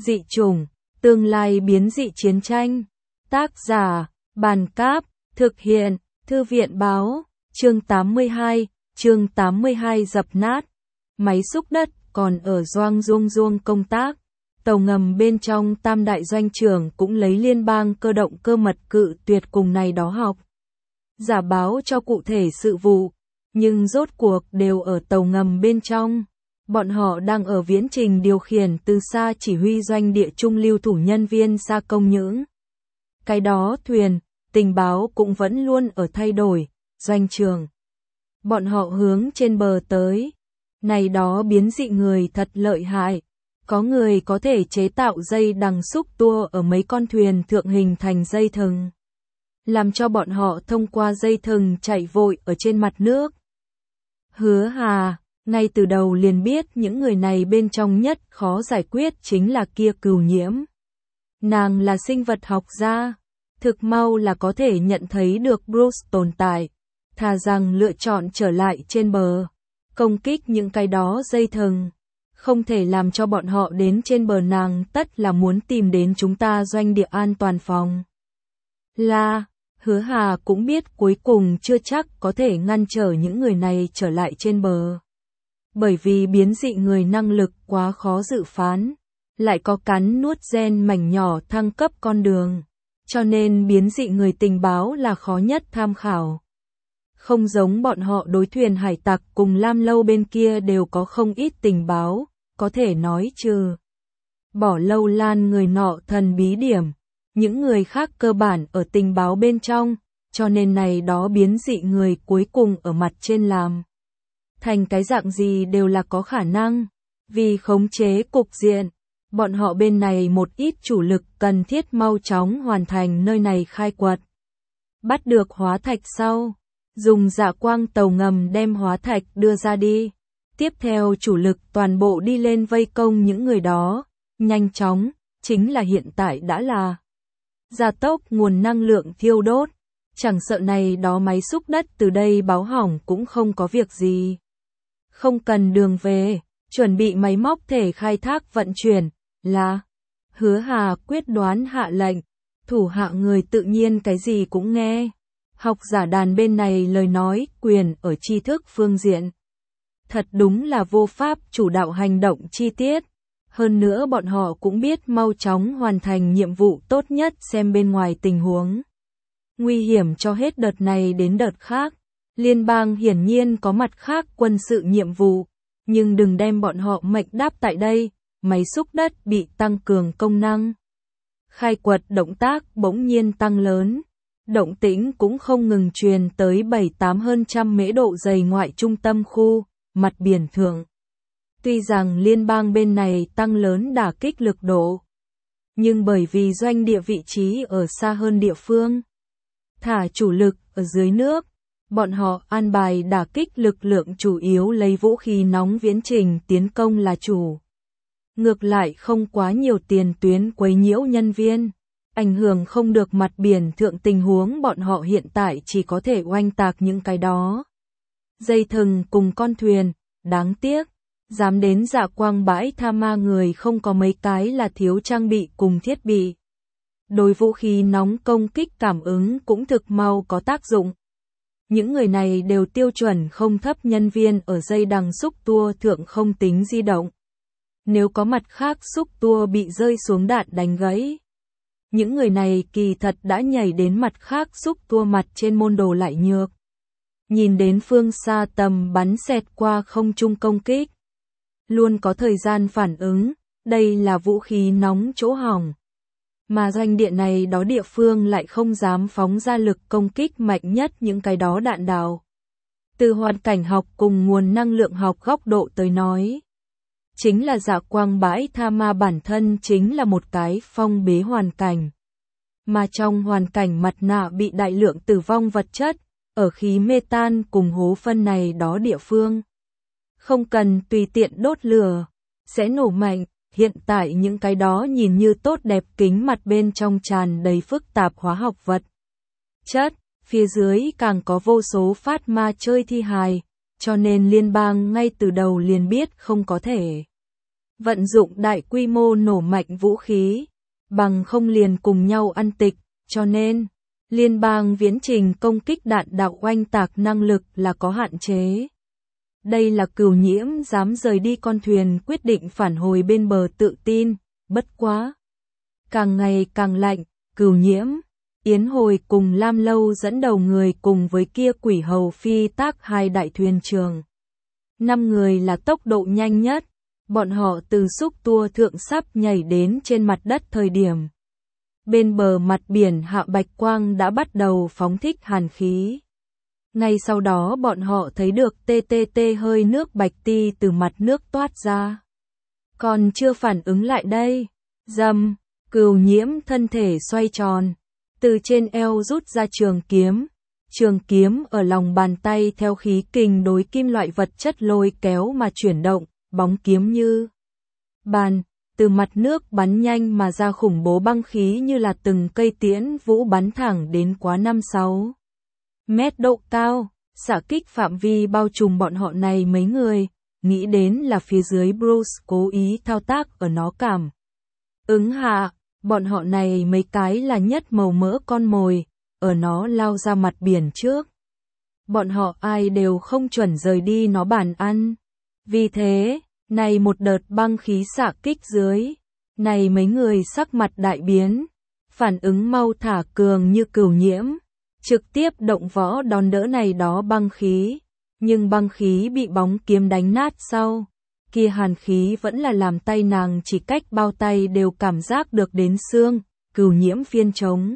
Dị chủng, tương lai biến dị chiến tranh. Tác giả, Bàn Cáp, thực hiện, Thư viện Báo, chương 82 dập nát. Máy xúc đất còn ở Doang Duong Duong công tác. Tàu ngầm bên trong Tam Đại Doanh trưởng cũng lấy liên bang cơ động cơ mật cự tuyệt cùng này đó học. Giả báo cho cụ thể sự vụ, nhưng rốt cuộc đều ở tàu ngầm bên trong. Bọn họ đang ở viễn trình điều khiển từ xa chỉ huy doanh địa trung lưu thủ nhân viên xa công những. Cái đó thuyền, tình báo cũng vẫn luôn ở thay đổi, doanh trường. Bọn họ hướng trên bờ tới. Này đó biến dị người thật lợi hại. Có người có thể chế tạo dây đằng xúc tua ở mấy con thuyền thượng hình thành dây thừng. Làm cho bọn họ thông qua dây thừng chạy vội ở trên mặt nước. Hứa Hà, ngay từ đầu liền biết những người này bên trong nhất khó giải quyết chính là kia Cửu Nhiễm. Nàng là sinh vật học gia, thực mau là có thể nhận thấy được Bruce tồn tại, thà rằng lựa chọn trở lại trên bờ, công kích những cái đó dây thừng. Không thể làm cho bọn họ đến trên bờ, nàng tất là muốn tìm đến chúng ta doanh địa an toàn phòng. Hứa Hà cũng biết cuối cùng chưa chắc có thể ngăn trở những người này trở lại trên bờ. Bởi vì biến dị người năng lực quá khó dự phán, lại có cắn nuốt gen mảnh nhỏ thăng cấp con đường, cho nên biến dị người tình báo là khó nhất tham khảo. Không giống bọn họ, đối thuyền hải tặc cùng Lam Lâu bên kia đều có không ít tình báo, có thể nói trừ bỏ Lâu Lan người nọ thần bí điểm, những người khác cơ bản ở tình báo bên trong, cho nên này đó biến dị người cuối cùng ở mặt trên làm thành cái dạng gì đều là có khả năng. Vì khống chế cục diện, bọn họ bên này một ít chủ lực cần thiết mau chóng hoàn thành nơi này khai quật. Bắt được hóa thạch sau, dùng dạ quang tàu ngầm đem hóa thạch đưa ra đi. Tiếp theo chủ lực toàn bộ đi lên vây công những người đó, nhanh chóng, chính là hiện tại đã là gia tốc nguồn năng lượng thiêu đốt. Chẳng sợ này đó máy xúc đất từ đây báo hỏng cũng không có việc gì. Không cần đường về, chuẩn bị máy móc thể khai thác vận chuyển, Hứa Hà quyết đoán hạ lệnh, thủ hạ người tự nhiên cái gì cũng nghe. Học giả đàn bên này lời nói, quyền ở tri thức phương diện. Thật đúng là vô pháp chủ đạo hành động chi tiết. Hơn nữa bọn họ cũng biết mau chóng hoàn thành nhiệm vụ tốt nhất xem bên ngoài tình huống. Nguy hiểm cho hết đợt này đến đợt khác. Liên bang hiển nhiên có mặt khác quân sự nhiệm vụ, nhưng đừng đem bọn họ mệnh đáp tại đây, máy xúc đất bị tăng cường công năng. Khai quật động tác bỗng nhiên tăng lớn, động tĩnh cũng không ngừng truyền tới 7-8 hơn trăm mễ độ dày ngoại trung tâm khu, mặt biển thượng. Tuy rằng liên bang bên này tăng lớn đả kích lực độ, nhưng bởi vì doanh địa vị trí ở xa hơn địa phương, thả chủ lực ở dưới nước, bọn họ an bài đả kích lực lượng chủ yếu lấy vũ khí nóng viễn trình tiến công là chủ. Ngược lại không quá nhiều tiền tuyến quấy nhiễu nhân viên, ảnh hưởng không được mặt biển thượng tình huống, bọn họ hiện tại chỉ có thể oanh tạc những cái đó. Dây thừng cùng con thuyền, đáng tiếc, dám đến dạ quang bãi tha ma người không có mấy cái là thiếu trang bị cùng thiết bị. Đối vũ khí nóng công kích cảm ứng cũng thực mau có tác dụng. Những người này đều tiêu chuẩn không thấp, nhân viên ở dây đằng xúc tua thượng không tính di động. Nếu có mặt khác xúc tua bị rơi xuống đạn đánh gãy, những người này kỳ thật đã nhảy đến mặt khác xúc tua mặt trên, môn đồ lại nhược. Nhìn đến phương xa tầm bắn xẹt qua không trung công kích, luôn có thời gian phản ứng, đây là vũ khí nóng chỗ hỏng. Mà doanh địa này đó địa phương lại không dám phóng ra lực công kích mạnh nhất những cái đó đạn đạo. Từ hoàn cảnh học cùng nguồn năng lượng học góc độ tới nói, chính là dạ quang bãi tha ma bản thân chính là một cái phong bế hoàn cảnh. Mà trong hoàn cảnh mặt nạ bị đại lượng tử vong vật chất, ở khí metan cùng hố phân này đó địa phương. Không cần tùy tiện đốt lửa, sẽ nổ mạnh. Hiện tại những cái đó nhìn như tốt đẹp kính mặt bên trong tràn đầy phức tạp hóa học vật chất, phía dưới càng có vô số phát ma chơi thi hài, cho nên liên bang ngay từ đầu liền biết không có thể vận dụng đại quy mô nổ mạnh vũ khí, bằng không liền cùng nhau ăn tịch, cho nên liên bang viễn trình công kích đạn đạo oanh tạc năng lực là có hạn chế. Đây là Cửu Nhiễm dám rời đi con thuyền quyết định phản hồi bên bờ tự tin, bất quá. Càng ngày càng lạnh, Cửu Nhiễm, Yến Hồi cùng Lam Lâu dẫn đầu người cùng với kia Quỷ Hầu phi tác hai đại thuyền trường. 5 người là tốc độ nhanh nhất, bọn họ từ xúc tua thượng sắp nhảy đến trên mặt đất thời điểm. Bên bờ mặt biển hạ bạch quang đã bắt đầu phóng thích hàn khí. Ngay sau đó bọn họ thấy được TTT hơi nước bạch ti từ mặt nước toát ra. Còn chưa phản ứng lại đây. Dầm, Cửu Nhiễm thân thể xoay tròn. Từ trên eo rút ra trường kiếm. Trường kiếm ở lòng bàn tay theo khí kình đối kim loại vật chất lôi kéo mà chuyển động, bóng kiếm như bàn. Từ mặt nước bắn nhanh mà ra khủng bố băng khí như là từng cây tiễn vũ bắn thẳng đến quá 5-6 mét độ cao, xạ kích phạm vi bao trùm bọn họ này mấy người, nghĩ đến là phía dưới Bruce cố ý thao tác ở nó cảm. Ứng hạ, bọn họ này mấy cái là nhất màu mỡ con mồi, ở nó lao ra mặt biển trước. Bọn họ ai đều không chuẩn rời đi nó bàn ăn. Vì thế, này một đợt băng khí xạ kích dưới, này mấy người sắc mặt đại biến, phản ứng mau thả cường như Cửu Nhiễm, trực tiếp động võ đón đỡ này đó băng khí, nhưng băng khí bị bóng kiếm đánh nát sau, kia hàn khí vẫn là làm tay nàng chỉ cách bao tay đều cảm giác được đến xương, Cửu Nhiễm phiên trống.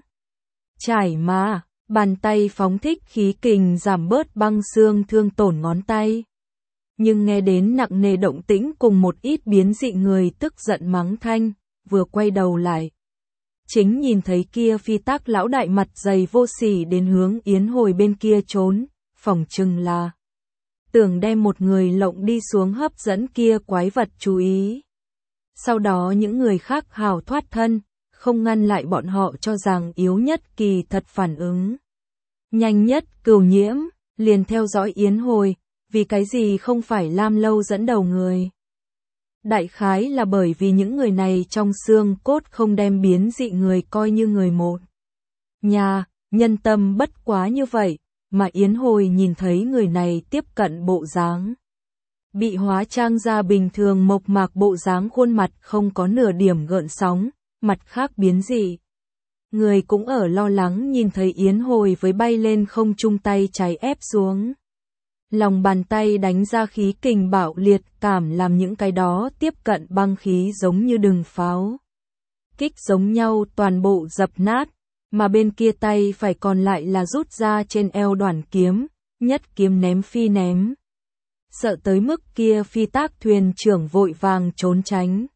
Trải mà, bàn tay phóng thích khí kình giảm bớt băng xương thương tổn ngón tay. Nhưng nghe đến nặng nề động tĩnh cùng một ít biến dị người tức giận mắng thanh, vừa quay đầu lại. Chính nhìn thấy kia phi tác lão đại mặt dày vô sỉ đến hướng Yến Hồi bên kia trốn, phỏng chừng là tưởng đem một người lộng đi xuống hấp dẫn kia quái vật chú ý. Sau đó những người khác hào thoát thân, không ngăn lại bọn họ cho rằng yếu nhất kỳ thật phản ứng. Nhanh nhất Cửu Nhiễm, liền theo dõi Yến Hồi, vì cái gì không phải Lam Lâu dẫn đầu người. Đại khái là bởi vì những người này trong xương cốt không đem biến dị người coi như người một nhà, nhân tâm bất quá như vậy, mà Yến Hồi nhìn thấy người này tiếp cận bộ dáng. Bị hóa trang ra bình thường mộc mạc bộ dáng khuôn mặt không có nửa điểm gợn sóng, mặt khác biến dị. Người cũng ở lo lắng nhìn thấy Yến Hồi với bay lên không chung tay trái ép xuống. Lòng bàn tay đánh ra khí kình bạo liệt cảm làm những cái đó tiếp cận băng khí giống như đừng pháo. Kích giống nhau toàn bộ dập nát, mà bên kia tay phải còn lại là rút ra trên eo đoạn kiếm, nhất kiếm ném phi ném. Sợ tới mức kia phi tác thuyền trưởng vội vàng trốn tránh.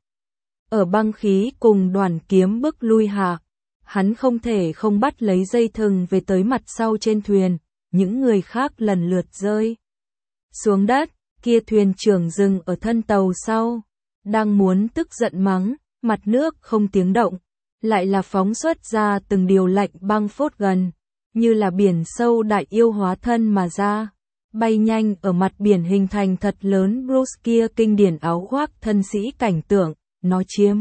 Ở băng khí cùng đoàn kiếm bức lui hạ, hắn không thể không bắt lấy dây thừng về tới mặt sau trên thuyền, những người khác lần lượt rơi xuống đất, kia thuyền trưởng dừng ở thân tàu sau, đang muốn tức giận mắng, mặt nước không tiếng động, lại là phóng xuất ra từng điều lạnh băng phốt gần, như là biển sâu đại yêu hóa thân mà ra, bay nhanh ở mặt biển hình thành thật lớn Bruce kia kinh điển áo khoác thân sĩ cảnh tượng, nó chiếm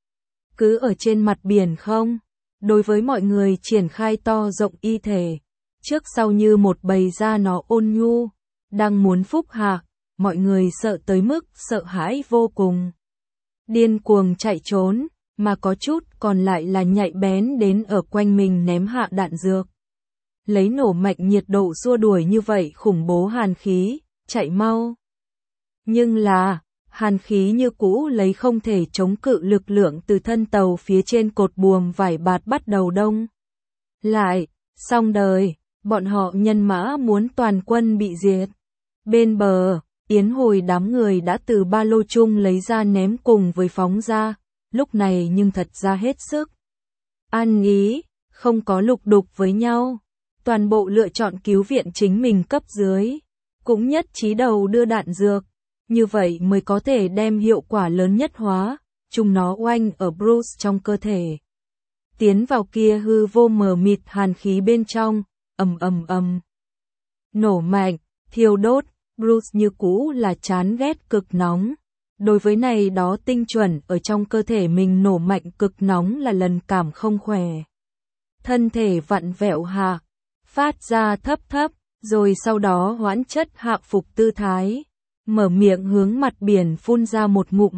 cứ ở trên mặt biển không? Đối với mọi người triển khai to rộng y thể, trước sau như một bầy da nó ôn nhu, đang muốn phúc hạ, mọi người sợ tới mức sợ hãi vô cùng. Điên cuồng chạy trốn, mà có chút còn lại là nhạy bén đến ở quanh mình ném hạ đạn dược. Lấy nổ mạnh nhiệt độ xua đuổi như vậy khủng bố hàn khí, chạy mau. Nhưng là, hàn khí như cũ lấy không thể chống cự lực lượng từ thân tàu phía trên cột buồm vải bạt bắt đầu đông. Lại, xong đời, bọn họ nhân mã muốn toàn quân bị diệt. Bên bờ, Yến Hồi đám người đã từ ba lô chung lấy ra ném cùng với phóng ra, lúc này nhưng thật ra hết sức. Ăn ý, không có lục đục với nhau, toàn bộ lựa chọn cứu viện chính mình cấp dưới, cũng nhất trí đầu đưa đạn dược, như vậy mới có thể đem hiệu quả lớn nhất hóa, chúng nó oanh ở Bruce trong cơ thể. Tiến vào kia hư vô mờ mịt hàn khí bên trong, ầm ầm ầm. Nổ mạnh, thiêu đốt, Bruce như cũ là chán ghét cực nóng. Đối với này đó tinh chuẩn ở trong cơ thể mình nổ mạnh cực nóng là lần cảm không khỏe. Thân thể vặn vẹo hạ, phát ra thấp thấp, rồi sau đó hoãn chất hạ phục tư thái. Mở miệng hướng mặt biển phun ra một ngụm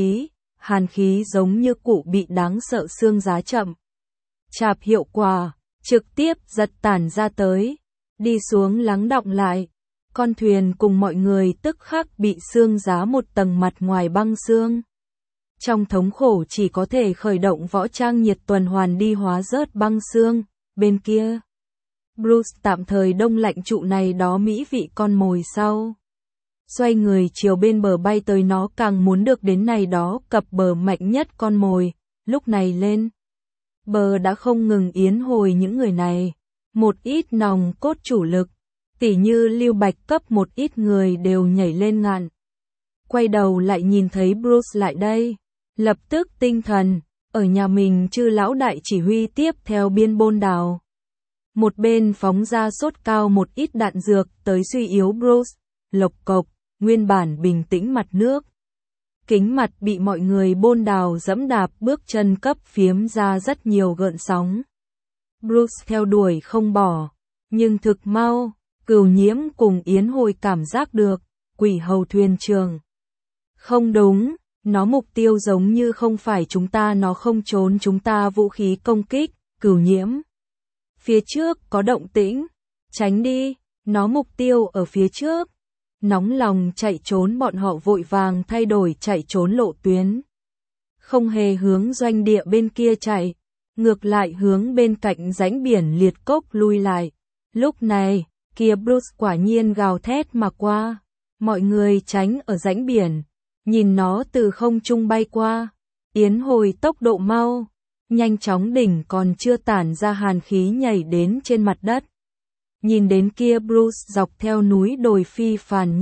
hàn khí giống như cụ bị đáng sợ xương giá chậm. Chạp hiệu quả, trực tiếp giật tản ra tới, đi xuống lắng đọng lại. Con thuyền cùng mọi người tức khắc bị xương giá một tầng mặt ngoài băng xương. Trong thống khổ chỉ có thể khởi động võ trang nhiệt tuần hoàn đi hóa rớt băng xương, bên kia. Bruce tạm thời đông lạnh trụ này đó mỹ vị con mồi sau. Xoay người chiều bên bờ bay tới nó càng muốn được đến này đó cập bờ mạnh nhất con mồi, lúc này lên. Bờ đã không ngừng yến hồi những người này, một ít nòng cốt chủ lực, tỉ như Lưu Bạch cấp một ít người đều nhảy lên ngạn. Quay đầu lại nhìn thấy Bruce lại đây, lập tức tinh thần, ở nhà mình chư lão đại chỉ huy tiếp theo biên bôn đào. Một bên phóng ra sốt cao một ít đạn dược tới suy yếu Bruce, lộc cộc, nguyên bản bình tĩnh mặt nước. Kính mặt bị mọi người bôn đào dẫm đạp bước chân cấp phiếm ra rất nhiều gợn sóng. Bruce theo đuổi không bỏ, nhưng thực mau, Cửu Nhiễm cùng Yến Hồi cảm giác được, quỷ hầu thuyền trường. Không đúng, nó mục tiêu giống như không phải chúng ta, nó không trốn chúng ta vũ khí công kích, Cửu Nhiễm. Phía trước có động tĩnh, tránh đi, nó mục tiêu ở phía trước. Nóng lòng chạy trốn bọn họ vội vàng thay đổi chạy trốn lộ tuyến. Không hề hướng doanh địa bên kia chạy, ngược lại hướng bên cạnh rãnh biển liệt cốc lui lại. Lúc này, kia Bruce quả nhiên gào thét mà qua. Mọi người tránh ở rãnh biển, nhìn nó từ không trung bay qua. Yến Hồi tốc độ mau, nhanh chóng đỉnh còn chưa tản ra hàn khí nhảy đến trên mặt đất. Nhìn đến kia Bruce dọc theo núi đồi phi phàn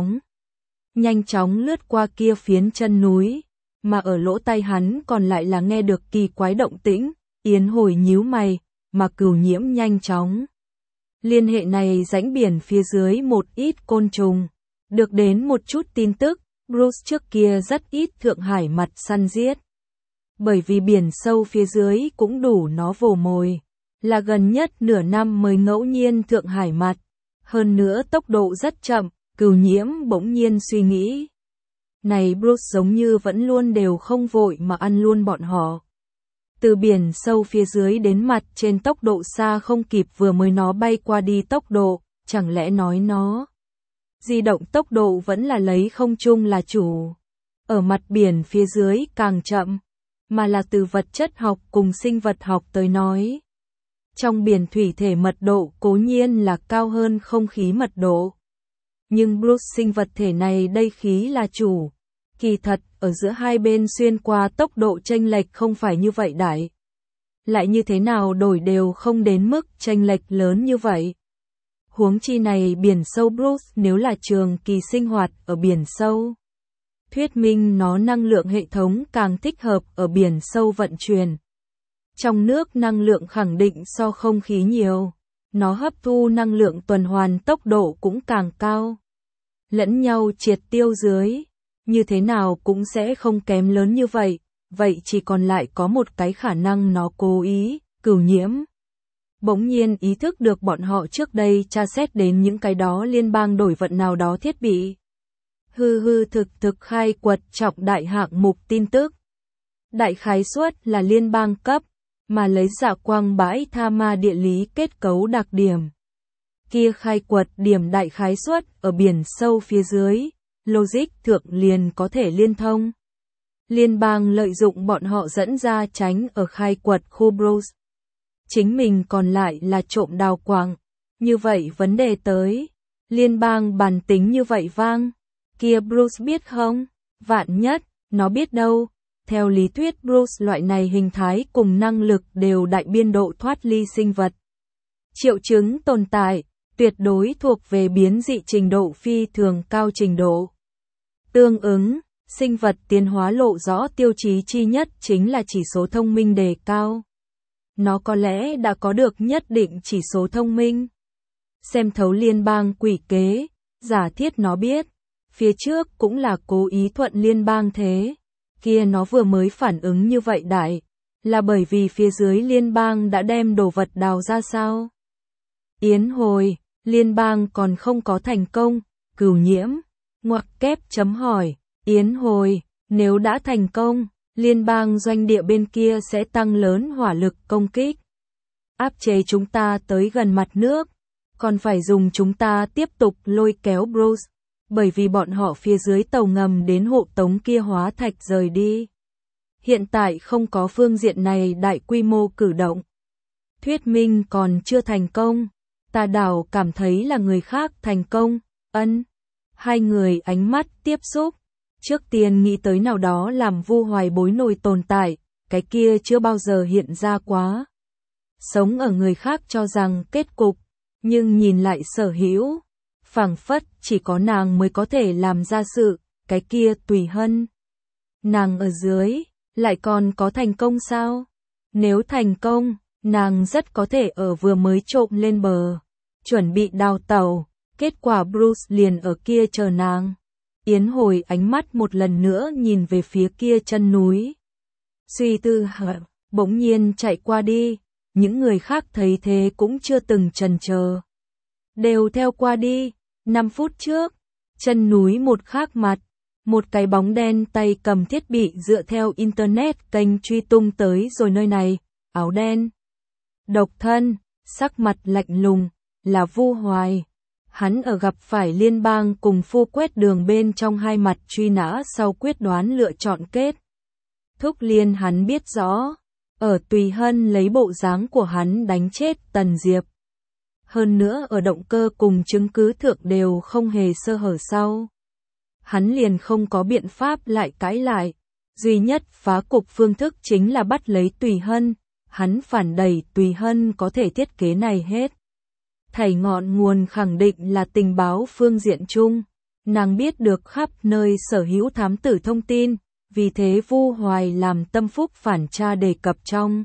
nhanh chóng lướt qua kia phiến chân núi, mà ở lỗ tai hắn còn lại là nghe được kỳ quái động tĩnh. Yến Hồi nhíu mày, mà Cửu Nhiễm nhanh chóng liên hệ này rãnh biển phía dưới một ít côn trùng, được đến một chút tin tức. Bruce trước kia rất ít Thượng Hải mặt săn giết, bởi vì biển sâu phía dưới cũng đủ nó vồ mồi. Là gần nhất nửa năm mới ngẫu nhiên Thượng Hải mặt, hơn nữa tốc độ rất chậm. Cửu Nhiễm bỗng nhiên suy nghĩ, này Bruce giống như vẫn luôn đều không vội mà ăn luôn bọn họ. Từ biển sâu phía dưới đến mặt trên tốc độ xa không kịp vừa mới nó bay qua đi tốc độ, chẳng lẽ nói nó di động tốc độ vẫn là lấy không trung là chủ. Ở mặt biển phía dưới càng chậm, mà là từ vật chất học cùng sinh vật học tới nói. Trong biển thủy thể mật độ cố nhiên là cao hơn không khí mật độ. Nhưng Bruce sinh vật thể này đây khí là chủ. Kỳ thật, ở giữa hai bên xuyên qua tốc độ chênh lệch không phải như vậy đại. Lại như thế nào đổi đều không đến mức chênh lệch lớn như vậy. Huống chi này biển sâu Bruce nếu là trường kỳ sinh hoạt ở biển sâu. Thuyết minh nó năng lượng hệ thống càng thích hợp ở biển sâu vận chuyển. Trong nước năng lượng khẳng định so không khí nhiều, nó hấp thu năng lượng tuần hoàn tốc độ cũng càng cao. Lẫn nhau triệt tiêu dưới, như thế nào cũng sẽ không kém lớn như vậy, vậy chỉ còn lại có một cái khả năng nó cố ý. Cửu Nhiễm bỗng nhiên ý thức được bọn họ trước đây tra xét đến những cái đó liên bang đổi vận nào đó thiết bị. Thực khai quật trọng đại hạng mục tin tức. Đại khái suất là liên bang cấp, mà lấy dạ quang bãi tha ma địa lý kết cấu đặc điểm. Kia khai quật điểm đại khái suất ở biển sâu phía dưới, logic thượng liền có thể liên thông. Liên bang lợi dụng bọn họ dẫn ra tránh ở khai quật khu Bruce. Chính mình còn lại là trộm đào quạng. Như vậy vấn đề tới, liên bang bàn tính như vậy vang. Kia Bruce biết không? Vạn nhất, nó biết đâu. Theo lý thuyết Bruce loại này hình thái cùng năng lực đều đại biên độ thoát ly sinh vật. Triệu chứng tồn tại, tuyệt đối thuộc về biến dị trình độ phi thường cao trình độ. Tương ứng, sinh vật tiến hóa lộ rõ tiêu chí chi nhất chính là chỉ số thông minh đề cao. Nó có lẽ đã có được nhất định chỉ số thông minh. Xem thấu liên bang quỷ kế, giả thiết nó biết. phía trước cũng là cố ý thuận liên bang thế. Kia nó vừa mới phản ứng như vậy đại, là bởi vì phía dưới liên bang đã đem đồ vật đào ra sao? Yến hồi, liên bang còn không có thành công, Cửu Nhiễm, ngoặc kép chấm hỏi, Yến hồi, nếu đã thành công, liên bang doanh địa bên kia sẽ tăng lớn hỏa lực công kích. Áp chế chúng ta tới gần mặt nước, còn phải dùng chúng ta tiếp tục lôi kéo Bruce, bởi vì bọn họ phía dưới tàu ngầm đến hộ tống kia hóa thạch rời đi. Hiện tại không có phương diện này đại quy mô cử động. Thuyết minh còn chưa thành công, ta đảo cảm thấy là người khác thành công, ân. Hai người ánh mắt tiếp xúc, trước tiên nghĩ tới nào đó làm Vu Hoài bối nổi tồn tại, cái kia chưa bao giờ hiện ra quá. Sống ở người khác cho rằng kết cục, nhưng nhìn lại Sở Hữu, phảng phất chỉ có nàng mới có thể làm ra sự, cái kia Tùy Hân. Nàng ở dưới, lại còn có thành công sao? Nếu thành công, nàng rất có thể ở vừa mới trộm lên bờ, chuẩn bị đào tàu, kết quả Bruce liền ở kia chờ nàng. Yến hồi ánh mắt một lần nữa nhìn về phía kia chân núi. Suy tư bỗng nhiên chạy qua đi, những người khác thấy thế cũng chưa từng chần chờ. Đều theo qua đi, 5 phút trước, chân núi một khác mặt, một cái bóng đen tay cầm thiết bị dựa theo internet kênh truy tung tới rồi nơi này, áo đen. Độc thân, sắc mặt lạnh lùng, là Vu Hoài. Hắn ở gặp phải liên bang cùng phu quét đường bên trong hai mặt truy nã sau quyết đoán lựa chọn kết. Thúc Liên hắn biết rõ, ở Tùy Hân lấy bộ dáng của hắn đánh chết Tần Diệp. Hơn nữa ở động cơ cùng chứng cứ thượng đều không hề sơ hở sau. Hắn liền không có biện pháp lại cãi lại. Duy nhất phá cục phương thức chính là bắt lấy Tùy Hân. Hắn phản đẩy Tùy Hân có thể thiết kế này hết. Thảy ngọn nguồn khẳng định là tình báo phương diện chung. Nàng biết được khắp nơi sở hữu thám tử thông tin. Vì thế Vu Hoài làm tâm phúc phản tra đề cập trong.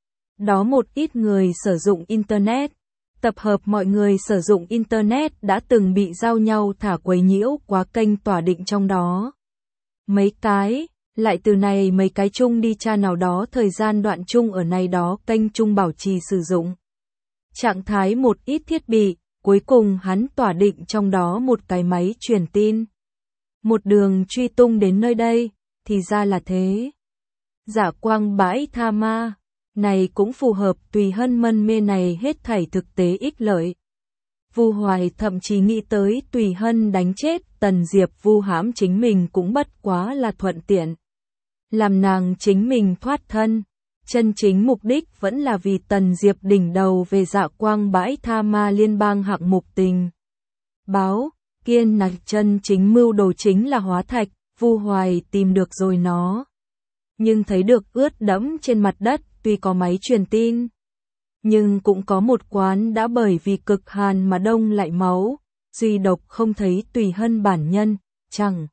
Đó một ít người sử dụng Internet. Tập hợp mọi người sử dụng Internet đã từng bị giao nhau thả quấy nhiễu quá kênh tỏa định trong đó. Mấy cái, lại từ này mấy cái chung đi tra nào đó thời gian đoạn chung ở này đó kênh chung bảo trì sử dụng. Trạng thái một ít thiết bị, cuối cùng hắn tỏa định trong đó một cái máy truyền tin. Một đường truy tung đến nơi đây, thì ra là thế. Dạ quang bãi tha ma. Này cũng phù hợp Tùy Hân mân mê này hết thảy thực tế ích lợi. Vu Hoài thậm chí nghĩ tới Tùy Hân đánh chết Tần Diệp vu hãm chính mình cũng bất quá là thuận tiện. Làm nàng chính mình thoát thân. Chân chính mục đích vẫn là vì Tần Diệp đỉnh đầu về dạ quang bãi tha ma liên bang hạng mục tình. Báo, kiên nạch chân chính mưu đồ chính là hóa thạch, Vu Hoài tìm được rồi nó. Nhưng thấy được ướt đẫm trên mặt đất. Tuy có máy truyền tin, nhưng cũng có một quán đã bởi vì cực hàn mà đông lại máu, duy độc không thấy Tùy Hân bản nhân, chẳng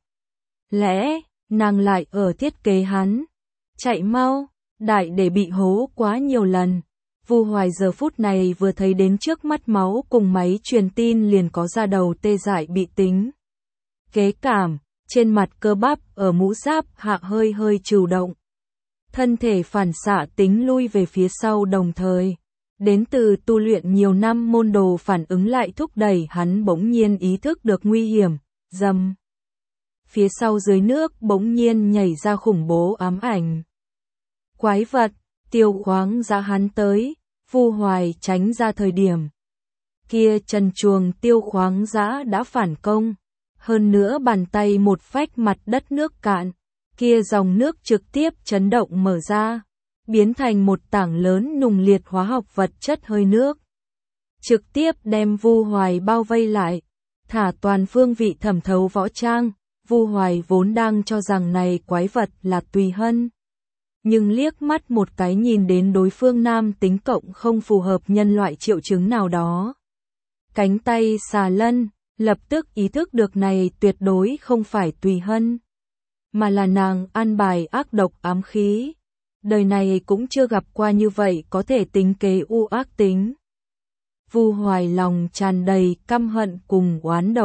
lẽ nàng lại ở thiết kế hắn. Chạy mau, đại để bị hố quá nhiều lần. Vu Hoài giờ phút này vừa thấy đến trước mắt máu cùng máy truyền tin liền có da đầu tê dại bị tính. Kế cảm, trên mặt cơ bắp ở mũ giáp hạ hơi hơi trừu động. Thân thể phản xạ tính lui về phía sau đồng thời. Đến từ tu luyện nhiều năm môn đồ phản ứng lại thúc đẩy hắn bỗng nhiên ý thức được nguy hiểm, dầm. Phía sau dưới nước bỗng nhiên nhảy ra khủng bố ám ảnh. Quái vật, Tiêu Khoáng ra hắn tới, Vu Hoài tránh ra thời điểm. Kia trần chuồng Tiêu Khoáng Dã đã phản công, hơn nữa bàn tay một phách mặt đất nước cạn. Kia dòng nước trực tiếp chấn động mở ra, biến thành một tảng lớn nùng liệt hóa học vật chất hơi nước. Trực tiếp đem Vu Hoài bao vây lại, thả toàn phương vị thẩm thấu võ trang, Vu Hoài vốn đang cho rằng này quái vật là Tùy Hân. Nhưng liếc mắt một cái nhìn đến đối phương nam tính cộng không phù hợp nhân loại triệu chứng nào đó. Cánh tay xà lân, lập tức ý thức được này tuyệt đối không phải Tùy Hân. Mà là nàng an bài ác độc ám khí. Đời này cũng chưa gặp qua như vậy có thể tính kế u ác tính. Vu Hoài lòng tràn đầy căm hận cùng oán độc.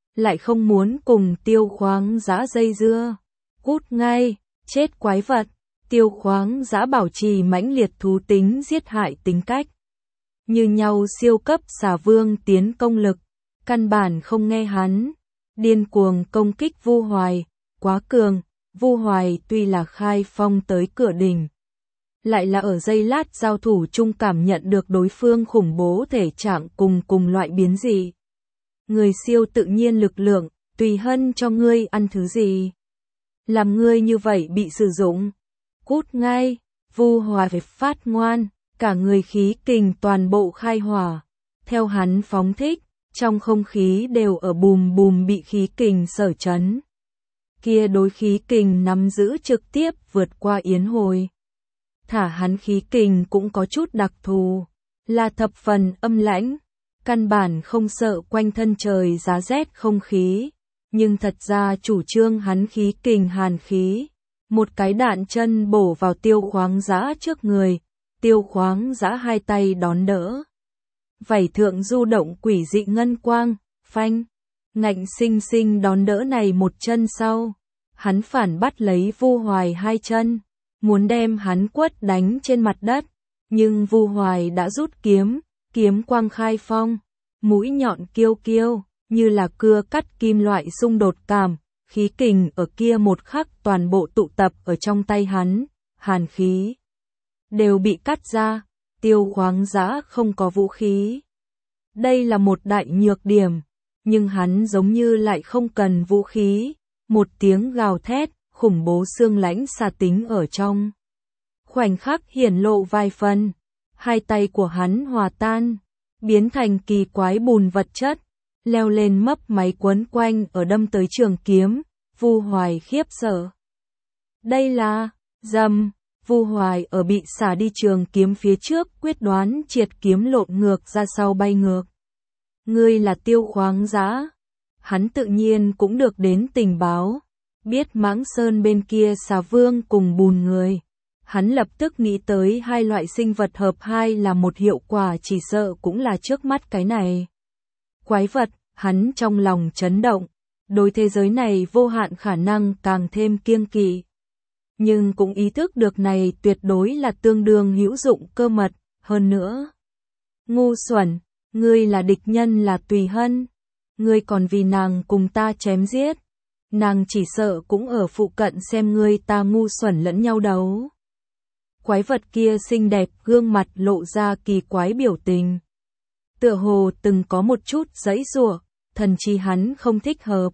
lại không muốn cùng Tiêu Khoáng Dã dây dưa. Cút ngay, chết quái vật. Tiêu Khoáng Dã bảo trì mãnh liệt thú tính giết hại tính cách. Như nhau siêu cấp xà vương tiến công lực, căn bản không nghe hắn. Điên cuồng công kích Vu Hoài, quá cường. Vu Hoài tuy là khai phong tới cửa đỉnh, lại là ở giây lát giao thủ chung cảm nhận được đối phương khủng bố thể trạng cùng loại biến dị. Người siêu tự nhiên lực lượng, tùy hân cho ngươi ăn thứ gì. Làm ngươi như vậy bị sử dụng. Cút ngay, Vu Hoài phải phát ngoan, cả người khí kình toàn bộ khai hỏa. Theo hắn phóng thích, trong không khí đều ở bùm bùm bị khí kình sở chấn. Kia đối khí kình nắm giữ trực tiếp vượt qua yến hồi. Thả hắn khí kình cũng có chút đặc thù, là thập phần âm lãnh, căn bản không sợ quanh thân trời giá rét không khí, nhưng thật ra chủ trương hắn khí kình hàn khí. Một cái đạn chân bổ vào Tiêu Khoáng Dã trước người, Tiêu Khoáng Dã hai tay đón đỡ. Vảy thượng du động quỷ dị ngân quang, phanh, ngạnh sinh sinh đón đỡ này một chân sau. Hắn phản bắt lấy Vu Hoài hai chân, muốn đem hắn quất đánh trên mặt đất, nhưng Vu Hoài đã rút kiếm, kiếm quang khai phong, mũi nhọn kiêu kiêu, như là cưa cắt kim loại xung đột cảm, khí kình ở kia một khắc toàn bộ tụ tập ở trong tay hắn, hàn khí đều bị cắt ra. Tiêu Khoáng Dã không có vũ khí. Đây là một đại nhược điểm, nhưng hắn giống như lại không cần vũ khí. Một tiếng gào thét, khủng bố xương lãnh xà tính ở trong khoảnh khắc hiển lộ vài phần. Hai tay của hắn hòa tan, biến thành kỳ quái bùn vật chất, leo lên mấp máy quấn quanh ở đâm tới trường kiếm. Vu Hoài khiếp sợ. Đây là dầm. Vu Hoài ở bị xả đi trường kiếm phía trước quyết đoán triệt kiếm lộn ngược ra sau bay ngược. Ngươi là Tiêu Khoáng Dã. Hắn tự nhiên cũng được đến tình báo, biết Mãng Sơn bên kia xà vương cùng bùn người. Hắn lập tức nghĩ tới hai loại sinh vật hợp hai là một hiệu quả, chỉ sợ cũng là trước mắt cái này. Quái vật, hắn trong lòng chấn động, đối thế giới này vô hạn khả năng càng thêm kiêng kỵ. Nhưng cũng ý thức được này tuyệt đối là tương đương hữu dụng cơ mật, hơn nữa. Ngu xuẩn, ngươi là địch nhân là Tùy Hân. Ngươi còn vì nàng cùng ta chém giết. Nàng chỉ sợ cũng ở phụ cận xem ngươi ta ngu xuẩn lẫn nhau đấu. Quái vật kia xinh đẹp, gương mặt lộ ra kỳ quái biểu tình. Tựa hồ từng có một chút giãy giụa, thần chí hắn không thích hợp.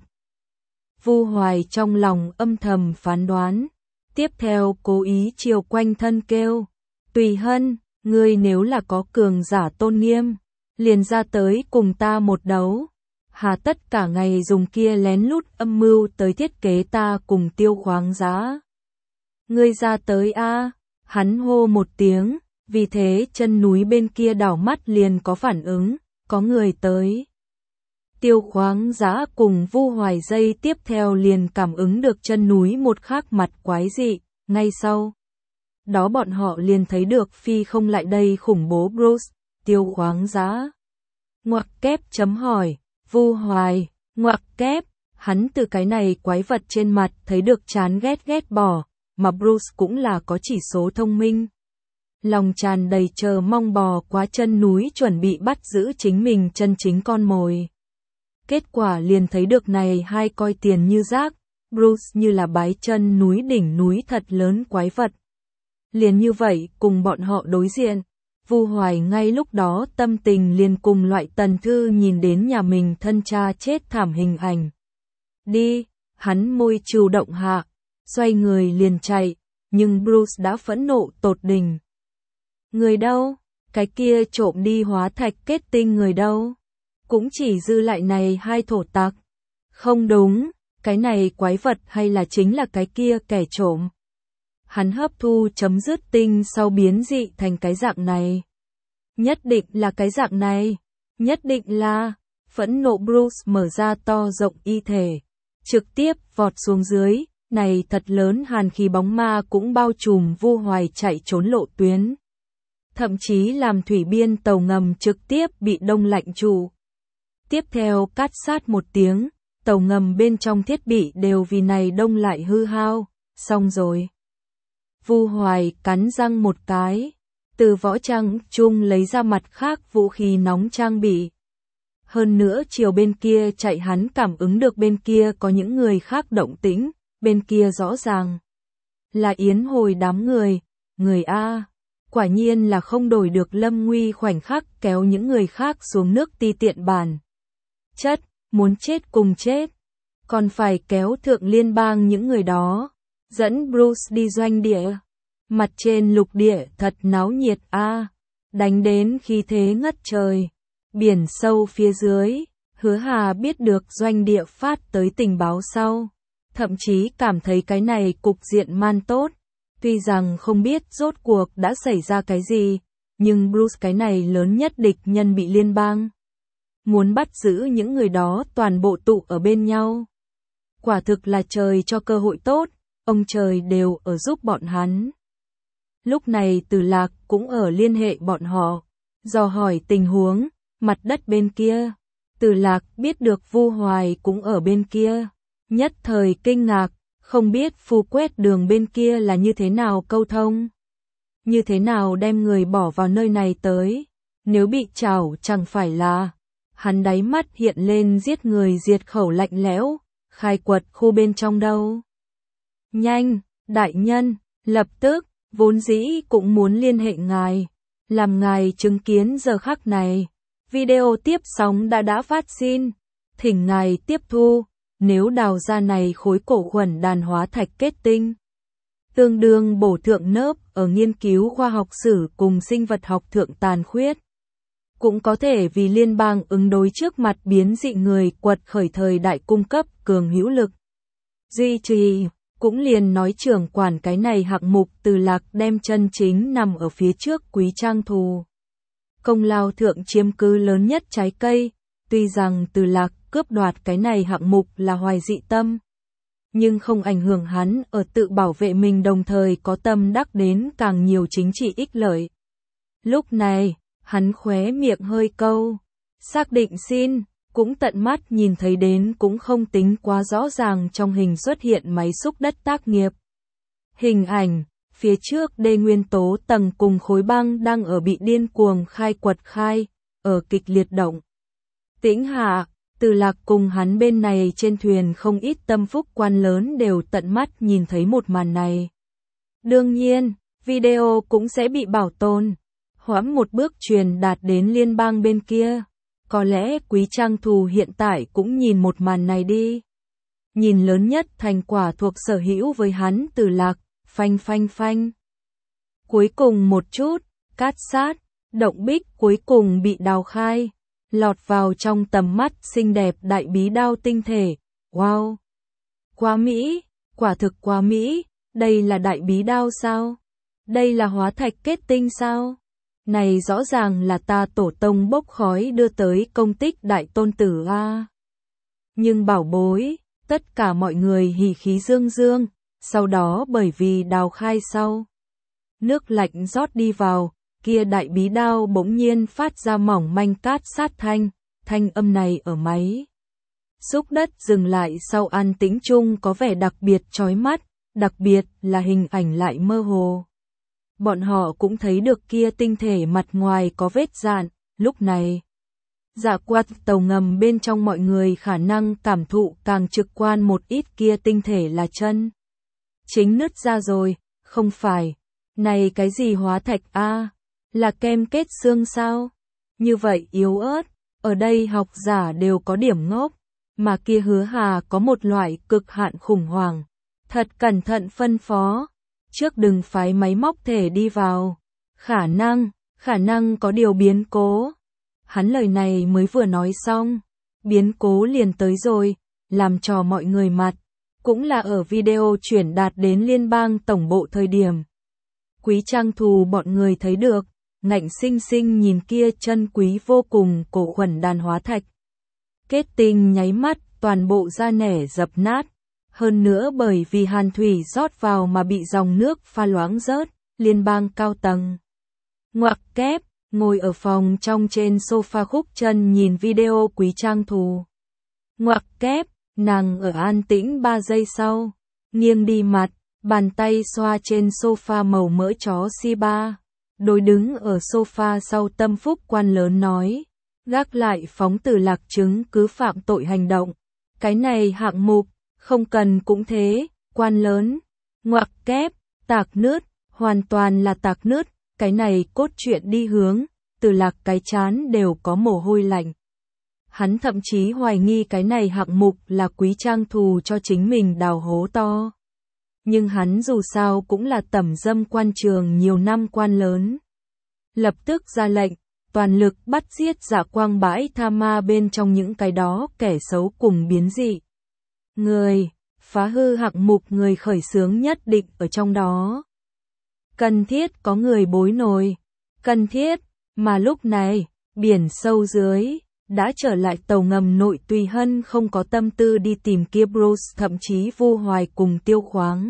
Vu Hoài trong lòng âm thầm phán đoán, tiếp theo cố ý chiều quanh thân kêu, Tùy Hân, ngươi nếu là có cường giả tôn nghiêm, liền ra tới cùng ta một đấu. Hà tất cả ngày dùng kia lén lút âm mưu tới thiết kế ta cùng Tiêu Khoáng Dã. Ngươi ra tới a, hắn hô một tiếng, vì thế chân núi bên kia đảo mắt liền có phản ứng, có người tới. Tiêu Khoáng Dã cùng Vu Hoài dây tiếp theo liền cảm ứng được chân núi một khác mặt quái dị, ngay sau đó bọn họ liền thấy được phi không lại đây khủng bố Bruce. Tiêu Khoáng Dã ngoặc kép chấm hỏi, Vu Hoài ngoặc kép, hắn từ cái này quái vật trên mặt thấy được chán ghét bỏ, mà Bruce cũng là có chỉ số thông minh. Lòng tràn đầy chờ mong bò qua chân núi chuẩn bị bắt giữ chính mình chân chính con mồi. Kết quả liền thấy được này hai coi tiền như rác, Bruce như là bái chân núi đỉnh núi thật lớn quái vật. Liền như vậy cùng bọn họ đối diện, Vu Hoài ngay lúc đó tâm tình liền cùng loại Tần Thư nhìn đến nhà mình thân cha chết thảm hình ảnh. Đi, hắn môi trừ động hạ, xoay người liền chạy, nhưng Bruce đã phẫn nộ tột đỉnh. Người đâu? Cái kia trộm đi hóa thạch kết tinh người đâu? Cũng chỉ dư lại này hai thổ tặc. Không đúng, cái này quái vật hay là chính là cái kia kẻ trộm? Hắn hấp thu chấm dứt tinh sau biến dị thành cái dạng này. Nhất định là cái dạng này. Nhất định là. Phẫn nộ Bruce mở ra to rộng y thể, trực tiếp vọt xuống dưới. Này thật lớn hàn khí bóng ma cũng bao trùm Vu Hoài chạy trốn lộ tuyến. Thậm chí làm thủy biên tàu ngầm trực tiếp bị đông lạnh trụ. Tiếp theo cát sát một tiếng, tàu ngầm bên trong thiết bị đều vì này đông lại hư hao, xong rồi. Vu Hoài cắn răng một cái, từ võ trang chung lấy ra mặt khác vũ khí nóng trang bị. Hơn nữa chiều bên kia chạy hắn cảm ứng được bên kia có những người khác động tĩnh, bên kia rõ ràng là Yến Hồi đám người A. Quả nhiên là không đổi được Lâm Nguy khoảnh khắc kéo những người khác xuống nước ti tiện bản. Chất, muốn chết cùng chết. Còn phải kéo thượng liên bang những người đó. Dẫn Bruce đi doanh địa. Mặt trên lục địa thật náo nhiệt A. Đánh đến khí thế ngất trời. Biển sâu phía dưới. Hứa Hà biết được doanh địa phát tới tình báo sau. Thậm chí cảm thấy cái này cục diện man tốt. Tuy rằng không biết rốt cuộc đã xảy ra cái gì, nhưng Bruce cái này lớn nhất địch nhân bị liên bang. Muốn bắt giữ những người đó toàn bộ tụ ở bên nhau. Quả thực là trời cho cơ hội tốt, ông trời đều ở giúp bọn hắn. Lúc này Từ Lạc cũng ở liên hệ bọn họ, dò hỏi tình huống, mặt đất bên kia. Từ Lạc biết được Vu Hoài cũng ở bên kia, nhất thời kinh ngạc. Không biết Phu Quét Đường bên kia là như thế nào câu thông. Như thế nào đem người bỏ vào nơi này tới. Nếu bị trảo chẳng phải là. Hắn đáy mắt hiện lên giết người diệt khẩu lạnh lẽo. Khai quật khu bên trong đâu. Nhanh, đại nhân, lập tức, vốn dĩ cũng muốn liên hệ ngài. Làm ngài chứng kiến giờ khắc này. Video tiếp sóng đã phát xin. Thỉnh ngài tiếp thu. Nếu đào ra này khối cổ khuẩn đàn hóa thạch kết tinh, tương đương bổ thượng nớp ở nghiên cứu khoa học sử cùng sinh vật học thượng tàn khuyết, cũng có thể vì liên bang ứng đối trước mặt biến dị người quật khởi thời đại cung cấp cường hữu lực. Duy trì, cũng liền nói trưởng quản cái này hạng mục Từ Lạc đem chân chính nằm ở phía trước Quý Trang Thù. Công lao thượng chiếm cứ lớn nhất trái cây, tuy rằng Từ Lạc cướp đoạt cái này hạng mục là hoài dị tâm, nhưng không ảnh hưởng hắn ở tự bảo vệ mình đồng thời có tâm đắc đến càng nhiều chính trị ích lợi. Lúc này, hắn khóe miệng hơi câu, xác định xin, cũng tận mắt nhìn thấy đến cũng không tính quá rõ ràng trong hình xuất hiện máy xúc đất tác nghiệp. Hình ảnh, phía trước đê nguyên tố tầng cùng khối băng đang ở bị điên cuồng khai quật khai, ở kịch liệt động. Tĩnh hạ. Từ Lạc cùng hắn bên này trên thuyền không ít tâm phúc quan lớn đều tận mắt nhìn thấy một màn này. Đương nhiên, video cũng sẽ bị bảo tồn, hoãn một bước truyền đạt đến liên bang bên kia. Có lẽ Quý Trang Thù hiện tại cũng nhìn một màn này đi. Nhìn lớn nhất thành quả thuộc sở hữu với hắn Từ Lạc, phanh phanh phanh. Cuối cùng một chút, cát sát, động bích cuối cùng bị đào khai. Lọt vào trong tầm mắt xinh đẹp đại bí đao tinh thể. Wow! Quá mỹ, quả thực quá mỹ, đây là đại bí đao sao? Đây là hóa thạch kết tinh sao? Này rõ ràng là ta tổ tông bốc khói đưa tới công tích đại tôn tử a. Nhưng bảo bối, tất cả mọi người hỉ khí dương dương, sau đó bởi vì đào khai sau. Nước lạnh rót đi vào. Kia đại bí đao bỗng nhiên phát ra mỏng manh cát sát thanh âm này ở máy xúc đất dừng lại sau an tĩnh chung có vẻ đặc biệt chói mắt, đặc biệt là hình ảnh lại mơ hồ. Bọn họ cũng thấy được kia tinh thể mặt ngoài có vết dạn, lúc này. Dạ quạt tàu ngầm bên trong mọi người khả năng cảm thụ càng trực quan một ít kia tinh thể là chân. Chính nứt ra rồi, không phải. Này cái gì hóa thạch a? Là kem kết xương sao? Như vậy yếu ớt, ở đây học giả đều có điểm ngốc, mà kia Hứa Hà có một loại cực hạn khủng hoảng. Thật cẩn thận phân phó, trước đừng phái máy móc thể đi vào. Khả năng có điều biến cố. Hắn lời này mới vừa nói xong, biến cố liền tới rồi, làm trò mọi người mặt. Cũng là ở video chuyển đạt đến liên bang tổng bộ thời điểm. Quý Trang Thù bọn người thấy được. Ngạnh sinh sinh nhìn kia chân quý vô cùng cổ khuẩn đàn hóa thạch. Kết tinh nháy mắt toàn bộ da nẻ dập nát. Hơn nữa bởi vì hàn thủy rót vào mà bị dòng nước pha loãng rớt, liên bang cao tầng. Ngoặc kép, ngồi ở phòng trong trên sofa khúc chân nhìn video Quý Trang Thù. Ngoặc kép, Nàng ở an tĩnh 3 giây sau, nghiêng đi mặt, bàn tay xoa trên sofa màu mỡ chó Shiba. Đối đứng ở sofa sau Tâm Phúc quan lớn nói, gác lại phóng từ lạc chứng cứ phạm tội hành động. Cái này hạng mục, không cần cũng thế, quan lớn, ngoặc kép, tạc nứt, hoàn toàn là tạc nứt, cái này cốt truyện đi hướng, từ lạc cái chán đều có mồ hôi lạnh. Hắn thậm chí hoài nghi cái này hạng mục là Quý Trang thù cho chính mình đào hố to. Nhưng hắn dù sao cũng là tẩm dâm quan trường nhiều năm quan lớn. Lập tức ra lệnh, toàn lực bắt giết Dạ Quang bãi tha ma bên trong những cái đó kẻ xấu cùng biến dị. Người, phá hư hạng mục người khởi xướng nhất định ở trong đó. Cần thiết có người bối nổi. Cần thiết, mà lúc này, biển sâu dưới, đã trở lại tàu ngầm nội Tùy Hân không có tâm tư đi tìm kia Bruce thậm chí Vu Hoài cùng Tiêu Khoáng.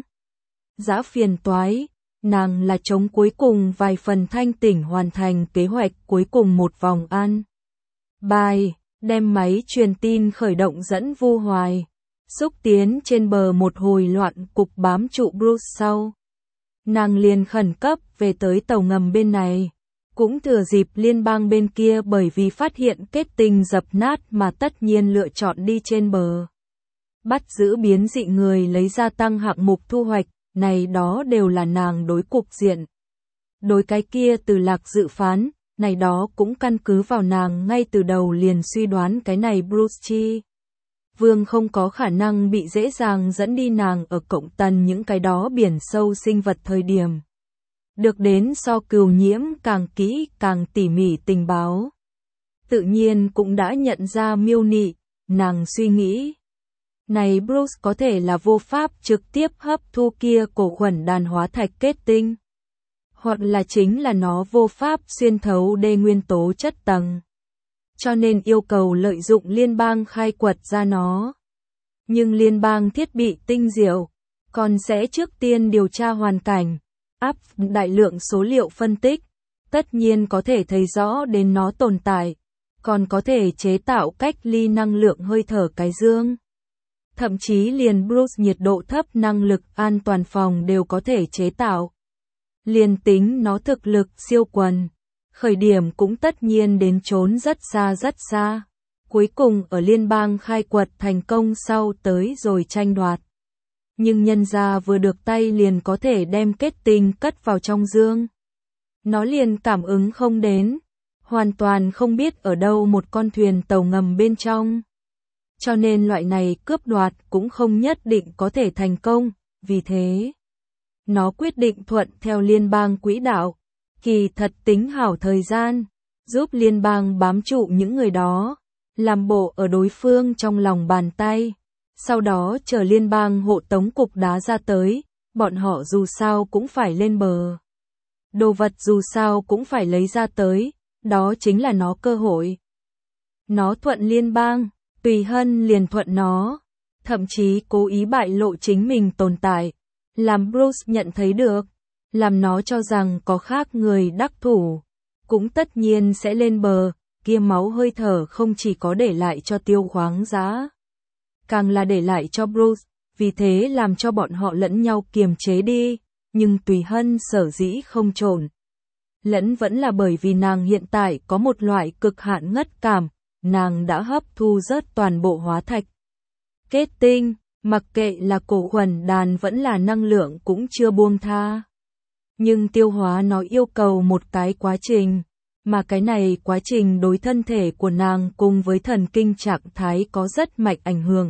Dã phiền toái, nàng là chống cuối cùng vài phần thanh tỉnh hoàn thành kế hoạch cuối cùng một vòng ăn. Bài, đem máy truyền tin khởi động dẫn Vu Hoài, xúc tiến trên bờ một hồi loạn cục bám trụ Bruce sau. Nàng liền khẩn cấp về tới tàu ngầm bên này, cũng thừa dịp liên bang bên kia bởi vì phát hiện kết tinh dập nát mà tất nhiên lựa chọn đi trên bờ. Bắt giữ biến dị người lấy ra tăng hạng mục thu hoạch, này đó đều là nàng đối cục diện. Đối cái kia từ lạc dự phán, này đó cũng căn cứ vào nàng ngay từ đầu liền suy đoán cái này Bruce Chi. Vương không có khả năng bị dễ dàng dẫn đi nàng ở cộng tần những cái đó biển sâu sinh vật thời điểm. Được đến so Cừu Nhiễm càng kỹ càng tỉ mỉ tình báo. Tự nhiên cũng đã nhận ra miêu nị, nàng suy nghĩ. Này Bruce có thể là vô pháp trực tiếp hấp thu kia cổ khuẩn đàn hóa thạch kết tinh. Hoặc là chính là nó vô pháp xuyên thấu đê nguyên tố chất tầng. Cho nên yêu cầu lợi dụng liên bang khai quật ra nó. Nhưng liên bang thiết bị tinh diệu, còn sẽ trước tiên điều tra hoàn cảnh, áp đại lượng số liệu phân tích, tất nhiên có thể thấy rõ đến nó tồn tại, còn có thể chế tạo cách ly năng lượng hơi thở cái dương. Thậm chí liền Bruce nhiệt độ thấp năng lực an toàn phòng đều có thể chế tạo. Liền tính nó thực lực siêu quần, khởi điểm cũng tất nhiên đến trốn rất xa. Cuối cùng ở liên bang khai quật thành công sau tới rồi tranh đoạt. Nhưng nhân gia vừa được tay liền có thể đem kết tinh cất vào trong dương. Nó liền cảm ứng không đến, hoàn toàn không biết ở đâu một con thuyền tàu ngầm bên trong. Cho nên loại này cướp đoạt cũng không nhất định có thể thành công, vì thế nó quyết định thuận theo liên bang quỹ đạo, kỳ thật tính hảo thời gian, giúp liên bang bám trụ những người đó, làm bộ ở đối phương trong lòng bàn tay, sau đó chờ liên bang hộ tống cục đá ra tới, bọn họ dù sao cũng phải lên bờ. Đồ vật dù sao cũng phải lấy ra tới, đó chính là nó cơ hội. Nó thuận liên bang, Tùy Hân liền thuận nó, thậm chí cố ý bại lộ chính mình tồn tại, làm Bruce nhận thấy được, làm nó cho rằng có khác người đắc thủ, cũng tất nhiên sẽ lên bờ, kia máu hơi thở không chỉ có để lại cho Tiêu Khoáng giá, càng là để lại cho Bruce, vì thế làm cho bọn họ lẫn nhau kiềm chế đi, nhưng Tùy Hân sở dĩ không trộn. Lẫn vẫn là bởi vì nàng hiện tại có một loại cực hạn ngất cảm, nàng đã hấp thu rớt toàn bộ hóa thạch. Kết tinh, mặc kệ là cổ khuẩn đàn vẫn là năng lượng cũng chưa buông tha. Nhưng tiêu hóa nó yêu cầu một cái quá trình, mà cái này quá trình đối thân thể của nàng cùng với thần kinh trạng thái có rất mạnh ảnh hưởng,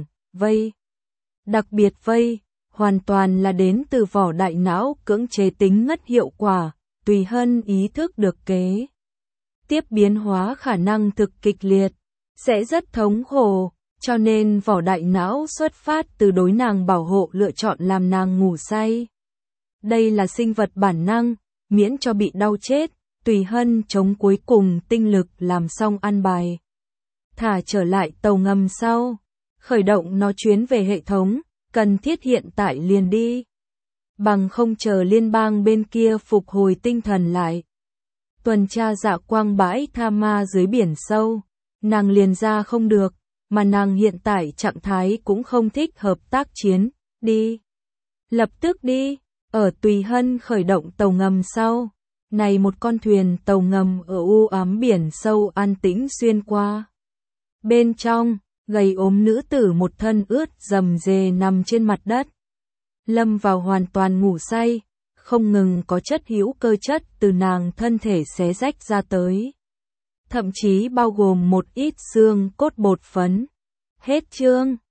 đặc biệt hoàn toàn là đến từ vỏ đại não cưỡng chế tính ngất hiệu quả, Tùy Hân ý thức được kế tiếp biến hóa khả năng thực kịch liệt, sẽ rất thống khổ, cho nên vỏ đại não xuất phát từ đối nàng bảo hộ lựa chọn làm nàng ngủ say. Đây là sinh vật bản năng, miễn cho bị đau chết, Tùy Hân chống cuối cùng tinh lực làm xong ăn bài. Thả trở lại tàu ngầm sau, khởi động nó chuyến về hệ thống, cần thiết hiện tại liền đi. Bằng không chờ liên bang bên kia phục hồi tinh thần lại. Tuần tra Dạ Quang bãi tha ma dưới biển sâu, nàng liền ra không được, mà nàng hiện tại trạng thái cũng không thích hợp tác chiến, đi. Lập tức đi, ở Tùy Hân khởi động tàu ngầm sau. Này một con thuyền tàu ngầm ở u ám biển sâu an tĩnh xuyên qua. Bên trong, gầy ốm nữ tử một thân ướt rầm rề nằm trên mặt đất. Lâm vào hoàn toàn ngủ say, không ngừng có chất hữu cơ chất từ nàng thân thể xé rách ra tới. Thậm chí bao gồm một ít xương cốt bột phấn. Hết chương.